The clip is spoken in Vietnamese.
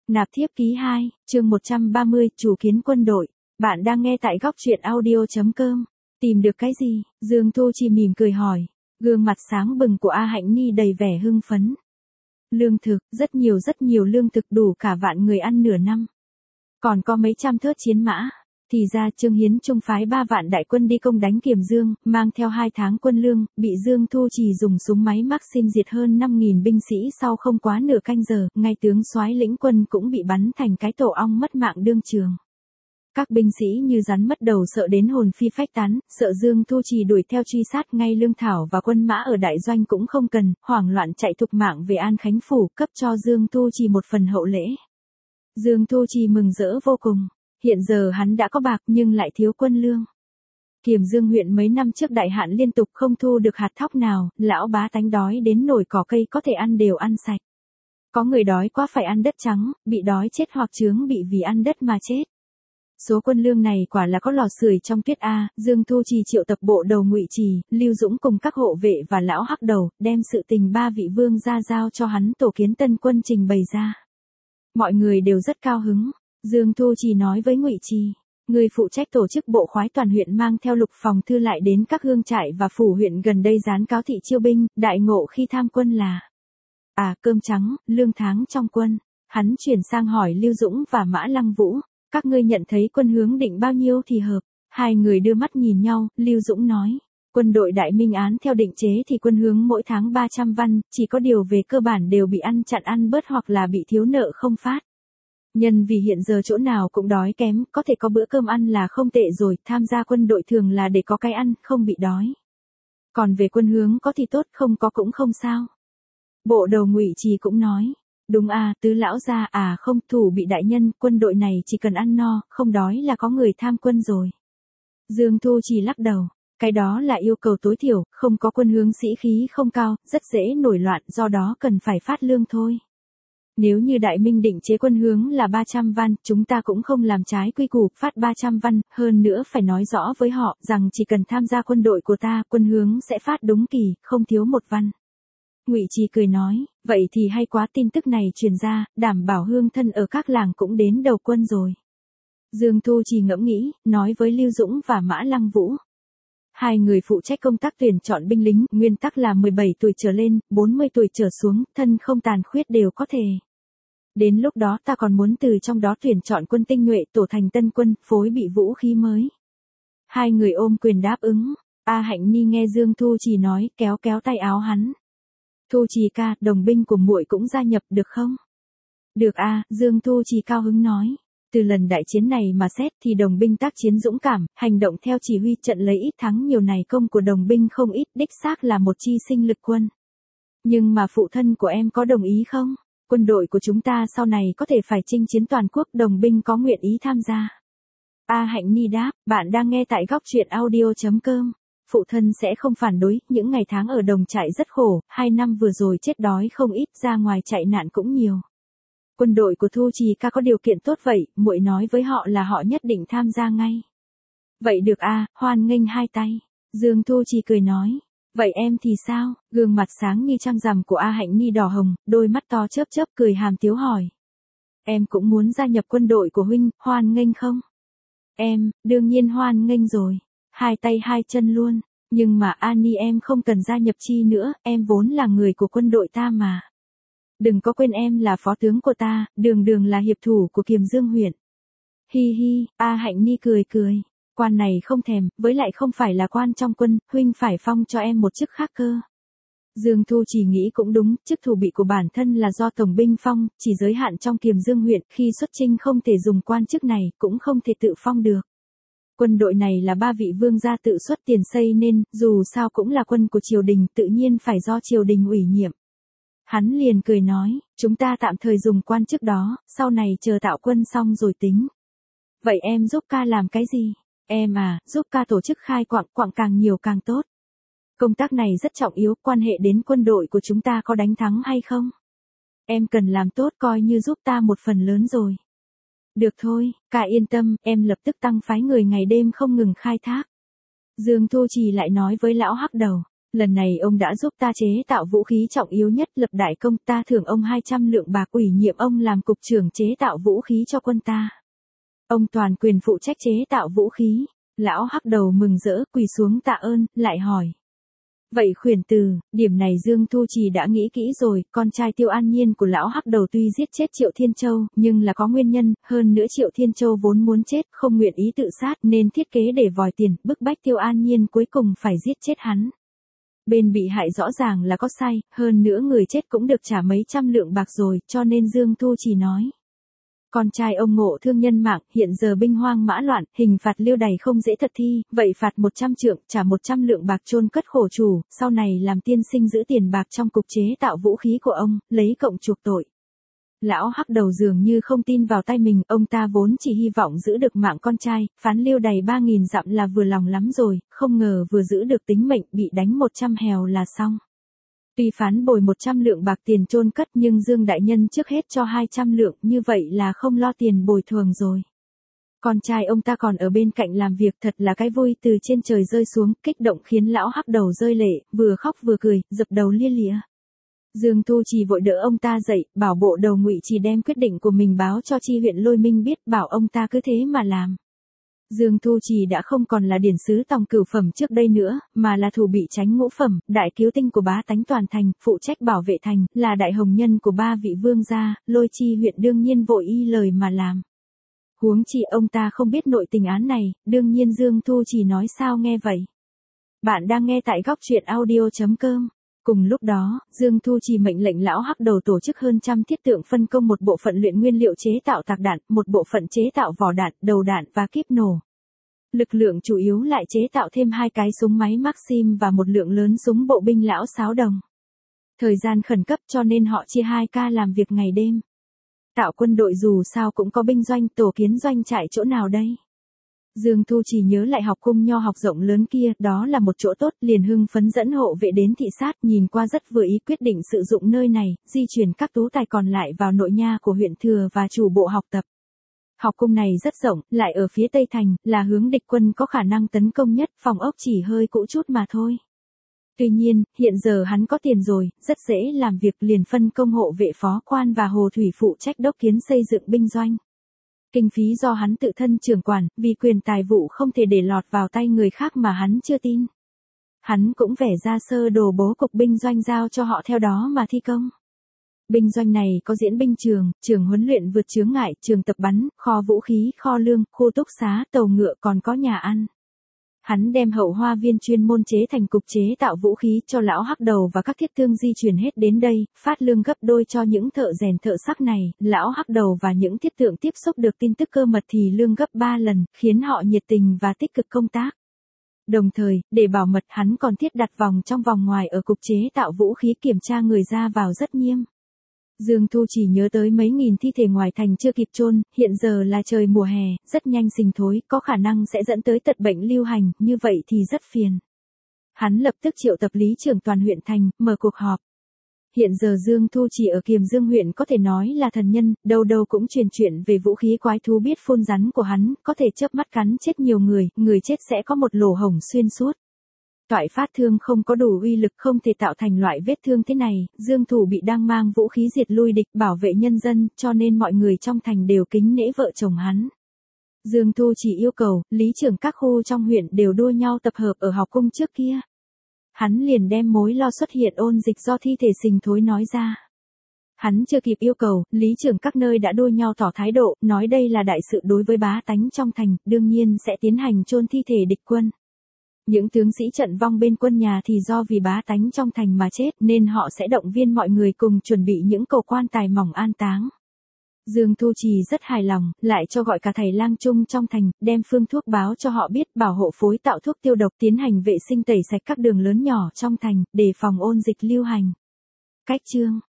Nạp thiếp ký 2, chương 130, chủ kiến quân đội. Bạn đang nghe tại góc truyện audio.com. Tìm được cái gì? Dương Thu Chi mỉm cười hỏi. Gương mặt sáng bừng của A Hạnh Ni đầy vẻ hưng phấn. Lương thực, rất nhiều lương thực đủ cả vạn người ăn nửa năm. Còn có mấy trăm thớt chiến mã. Thì ra Trương Hiến trung phái 3 vạn đại quân đi công đánh Kiềm Dương, mang theo 2 tháng quân lương, bị Dương Thu Trì dùng súng máy Maxim diệt hơn 5.000 binh sĩ sau không quá nửa canh giờ, ngay tướng soái lĩnh quân cũng bị bắn thành cái tổ ong mất mạng đương trường. Các binh sĩ như rắn mất đầu sợ đến hồn phi phách tán, sợ Dương Thu Trì đuổi theo truy sát ngay lương thảo và quân mã ở đại doanh cũng không cần, hoảng loạn chạy thục mạng về An Khánh Phủ, cấp cho Dương Thu Trì một phần hậu lễ. Dương Thu Trì mừng rỡ vô cùng. Hiện giờ hắn đã có bạc nhưng lại thiếu quân lương. Kiềm Dương huyện mấy năm trước đại hạn liên tục không thu được hạt thóc nào, lão bá tánh đói đến nổi cỏ cây có thể ăn đều ăn sạch. Có người đói quá phải ăn đất trắng, bị đói chết hoặc chướng bị vì ăn đất mà chết. Số quân lương này quả là có lò sưởi trong tuyết a. Dương Thu Trì triệu tập bộ đầu Ngụy Trì, Lưu Dũng cùng các hộ vệ và lão hắc đầu, đem sự tình 3 vị vương gia giao cho hắn tổ kiến tân quân trình bày ra. Mọi người đều rất cao hứng. Dương Thu Trì nói với Ngụy Trì, người phụ trách tổ chức bộ khoái toàn huyện mang theo Lục phòng thư lại đến các hương trại và phủ huyện gần đây dán cáo thị chiêu binh, đại ngộ khi tham quân là cơm trắng, lương tháng trong quân. Hắn chuyển sang hỏi Lưu Dũng và Mã Lăng Vũ, các ngươi nhận thấy quân hướng định bao nhiêu thì hợp. Hai người đưa mắt nhìn nhau, Lưu Dũng nói, quân đội Đại Minh án theo định chế thì quân hướng mỗi tháng 300 văn, chỉ có điều về cơ bản đều bị ăn chặn ăn bớt hoặc là bị thiếu nợ không phát. Nhân vì hiện giờ chỗ nào cũng đói kém, có thể có bữa cơm ăn là không tệ rồi, tham gia quân đội thường là để có cái ăn, không bị đói. Còn về quân hướng có thì tốt, không có cũng không sao. Bộ đầu Ngụy Trì cũng nói, đúng tứ lão gia không thủ bị đại nhân, quân đội này chỉ cần ăn no, không đói là có người tham quân rồi. Dương Thu Trì lắc đầu, cái đó là yêu cầu tối thiểu, không có quân hướng sĩ khí không cao, rất dễ nổi loạn, do đó cần phải phát lương thôi. Nếu như Đại Minh định chế quân hướng là 300 văn, chúng ta cũng không làm trái quy củ, phát 300 văn, hơn nữa phải nói rõ với họ, rằng chỉ cần tham gia quân đội của ta, quân hướng sẽ phát đúng kỳ, không thiếu 1 văn. Ngụy Trì cười nói, vậy thì hay quá, tin tức này truyền ra, đảm bảo hương thân ở các làng cũng đến đầu quân rồi. Dương Thu Trì ngẫm nghĩ, nói với Lưu Dũng và Mã Lăng Vũ. Hai người phụ trách công tác tuyển chọn binh lính, nguyên tắc là 17 tuổi trở lên, 40 tuổi trở xuống, thân không tàn khuyết đều có thể. Đến lúc đó ta còn muốn từ trong đó tuyển chọn quân tinh nhuệ tổ thành tân quân, phối bị vũ khí mới. Hai người ôm quyền đáp ứng. A Hạnh Ni nghe Dương Thu Trì nói, kéo tay áo hắn. Thu Trì ca, đồng binh của muội cũng gia nhập được không? Được Dương Thu Trì cao hứng nói. Từ lần đại chiến này mà xét thì đồng binh tác chiến dũng cảm, hành động theo chỉ huy trận lấy ít thắng nhiều này, công của đồng binh không ít, đích xác là một chi sinh lực quân. Nhưng mà phụ thân của em có đồng ý không? Quân đội của chúng ta sau này có thể phải chinh chiến toàn quốc, đồng binh có nguyện ý tham gia. A Hạnh Ni đáp, bạn đang nghe tại góc truyện audio.com. Phụ thân sẽ không phản đối, những ngày tháng ở đồng trại rất khổ, 2 năm vừa rồi chết đói không ít, ra ngoài chạy nạn cũng nhiều. Quân đội của Thu Trì ca có điều kiện tốt vậy, muội nói với họ là họ nhất định tham gia ngay. Vậy được hoan nghênh hai tay. Dương Thu Trì cười nói. Vậy em thì sao? Gương mặt sáng như trăng rằm của A Hạnh Ni đỏ hồng, đôi mắt to chớp chớp cười hàm tiếu hỏi. Em cũng muốn gia nhập quân đội của huynh, hoan nghênh không? Em, đương nhiên hoan nghênh rồi. Hai tay hai chân luôn. Nhưng mà Ani em không cần gia nhập chi nữa, em vốn là người của quân đội ta mà. Đừng có quên em là phó tướng của ta, đường là hiệp thủ của Kiềm Dương huyện. Hi hi, A Hạnh Ni cười. Quan này không thèm, với lại không phải là quan trong quân, huynh phải phong cho em một chức khác cơ. Dương Thu Trì nghĩ cũng đúng, chức thủ bị của bản thân là do tổng binh phong, chỉ giới hạn trong Kiềm Dương huyện, khi xuất chinh không thể dùng quan chức này, cũng không thể tự phong được. Quân đội này là 3 vị vương gia tự xuất tiền xây nên, dù sao cũng là quân của triều đình, tự nhiên phải do triều đình ủy nhiệm. Hắn liền cười nói, chúng ta tạm thời dùng quan chức đó, sau này chờ tạo quân xong rồi tính. Vậy em giúp ca làm cái gì? Em giúp ca tổ chức khai quạng càng nhiều càng tốt. Công tác này rất trọng yếu, quan hệ đến quân đội của chúng ta có đánh thắng hay không. Em cần làm tốt coi như giúp ta một phần lớn rồi. Được thôi, ca yên tâm, em lập tức tăng phái người ngày đêm không ngừng khai thác. Dương Thu Trì lại nói với lão hắc đầu, Lần này ông đã giúp ta chế tạo vũ khí trọng yếu nhất, lập đại công, ta thưởng ông 200 lượng bạc, ủy nhiệm ông làm cục trưởng chế tạo vũ khí cho quân ta. Ông toàn quyền phụ trách chế tạo vũ khí. Lão Hắc Đầu mừng rỡ quỳ xuống tạ ơn, lại hỏi. Vậy khuyển từ, điểm này Dương Thu Trì đã nghĩ kỹ rồi, con trai Tiêu An Nhiên của lão Hắc Đầu tuy giết chết Triệu Thiên Châu, nhưng là có nguyên nhân, hơn nữa Triệu Thiên Châu vốn muốn chết, không nguyện ý tự sát nên thiết kế để vòi tiền, bức bách Tiêu An Nhiên cuối cùng phải giết chết hắn. Bên bị hại rõ ràng là có sai, hơn nữa người chết cũng được trả mấy trăm lượng bạc rồi, cho nên Dương Thu Trì nói. Con trai ông ngộ thương nhân mạng, hiện giờ binh hoang mã loạn, hình phạt lưu đày không dễ thật thi, vậy phạt 100 trượng, trả 100 lượng bạc chôn cất khổ chủ, sau này làm tiên sinh giữ tiền bạc trong cục chế tạo vũ khí của ông, lấy cộng chuộc tội. Lão Hắc Đầu dường như không tin vào tay mình, ông ta vốn chỉ hy vọng giữ được mạng con trai, phán lưu đày 3.000 dặm là vừa lòng lắm rồi, không ngờ vừa giữ được tính mệnh bị đánh 100 hèo là xong. Tuy phán bồi 100 lượng bạc tiền chôn cất nhưng Dương Đại Nhân trước hết cho 200 lượng, như vậy là không lo tiền bồi thường rồi. Con trai ông ta còn ở bên cạnh làm việc, thật là cái vui từ trên trời rơi xuống, kích động khiến lão Hắc Đầu rơi lệ, vừa khóc vừa cười, dập đầu lia lịa. Dương Thu Trì vội đỡ ông ta dậy, bảo bộ đầu Ngụy Trì đem quyết định của mình báo cho chi huyện Lôi Minh biết, bảo ông ta cứ thế mà làm. Dương Thu Trì đã không còn là điển sứ tòng cửu phẩm trước đây nữa, mà là thủ bị chánh ngũ phẩm, đại cứu tinh của bá tánh toàn thành, phụ trách bảo vệ thành, là đại hồng nhân của ba vị vương gia, Lôi chi huyện đương nhiên vội y lời mà làm. Huống chi ông ta không biết nội tình án này, đương nhiên Dương Thu Trì nói sao nghe vậy. Bạn đang nghe tại góc truyện audio.com. Cùng lúc đó, Dương Thu Trì mệnh lệnh lão Hắc Đầu tổ chức hơn trăm thiết tượng, phân công một bộ phận luyện nguyên liệu chế tạo tạc đạn, một bộ phận chế tạo vỏ đạn, đầu đạn và kíp nổ. Lực lượng chủ yếu lại chế tạo thêm 2 cái súng máy Maxim và một lượng lớn súng bộ binh lão Sáo Đồng. Thời gian khẩn cấp cho nên họ chia 2 ca làm việc ngày đêm. Tạo quân đội dù sao cũng có binh doanh, tổ kiến doanh trại chỗ nào đây? Dương Thu Trì nhớ lại học cung nho học rộng lớn kia, đó là một chỗ tốt, liền hưng phấn dẫn hộ vệ đến thị sát, nhìn qua rất vừa ý, quyết định sử dụng nơi này, di chuyển các tú tài còn lại vào nội nha của huyện thừa và chủ bộ học tập. Học cung này rất rộng, lại ở phía tây thành, là hướng địch quân có khả năng tấn công nhất, phòng ốc chỉ hơi cũ chút mà thôi. Tuy nhiên, hiện giờ hắn có tiền rồi, rất dễ làm việc, liền phân công hộ vệ phó quan và hồ thủy phụ trách đốc kiến xây dựng binh doanh. Kinh phí do hắn tự thân trưởng quản, vì quyền tài vụ không thể để lọt vào tay người khác mà hắn chưa tin. Hắn cũng vẽ ra sơ đồ bố cục binh doanh giao cho họ theo đó mà thi công. Binh doanh này có diễn binh trường, trường huấn luyện vượt chướng ngại, trường tập bắn, kho vũ khí, kho lương, khu túc xá, tàu ngựa, còn có nhà ăn. Hắn đem hậu hoa viên chuyên môn chế thành cục chế tạo vũ khí cho lão Hắc Đầu và các thiết thương di chuyển hết đến đây, phát lương gấp đôi cho những thợ rèn thợ sắc này, lão Hắc Đầu và những thiết tượng tiếp xúc được tin tức cơ mật thì lương gấp 3 lần, khiến họ nhiệt tình và tích cực công tác. Đồng thời, để bảo mật hắn còn thiết đặt vòng trong vòng ngoài ở cục chế tạo vũ khí kiểm tra người ra vào rất nghiêm. Dương Thu chỉ nhớ tới mấy nghìn thi thể ngoài thành chưa kịp chôn, hiện giờ là trời mùa hè, rất nhanh sinh thối, có khả năng sẽ dẫn tới tật bệnh lưu hành, như vậy thì rất phiền. Hắn lập tức triệu tập lý trưởng toàn huyện thành, mở cuộc họp. Hiện giờ Dương Thu chỉ ở Kiềm Dương huyện có thể nói là thần nhân, đâu đâu cũng truyền chuyện về vũ khí quái thú biết phun rắn của hắn, có thể chớp mắt cắn chết nhiều người, người chết sẽ có một lỗ hổng xuyên suốt. Toại phát thương không có đủ uy lực, không thể tạo thành loại vết thương thế này, Dương Thủ bị đang mang vũ khí diệt lui địch, bảo vệ nhân dân, cho nên mọi người trong thành đều kính nể vợ chồng hắn. Dương Thu chỉ yêu cầu, lý trưởng các khu trong huyện đều đua nhau tập hợp ở học cung trước kia. Hắn liền đem mối lo xuất hiện ôn dịch do thi thể sình thối nói ra. Hắn chưa kịp yêu cầu, lý trưởng các nơi đã đua nhau tỏ thái độ, nói đây là đại sự đối với bá tánh trong thành, đương nhiên sẽ tiến hành chôn thi thể địch quân. Những tướng sĩ trận vong bên quân nhà thì do vì bá tánh trong thành mà chết nên họ sẽ động viên mọi người cùng chuẩn bị những cầu quan tài mỏng an táng. Dương Thu Trì rất hài lòng, lại cho gọi cả thầy lang trung trong thành, đem phương thuốc báo cho họ biết, bảo hộ phối tạo thuốc tiêu độc, tiến hành vệ sinh tẩy sạch các đường lớn nhỏ trong thành, để phòng ôn dịch lưu hành. Cách chương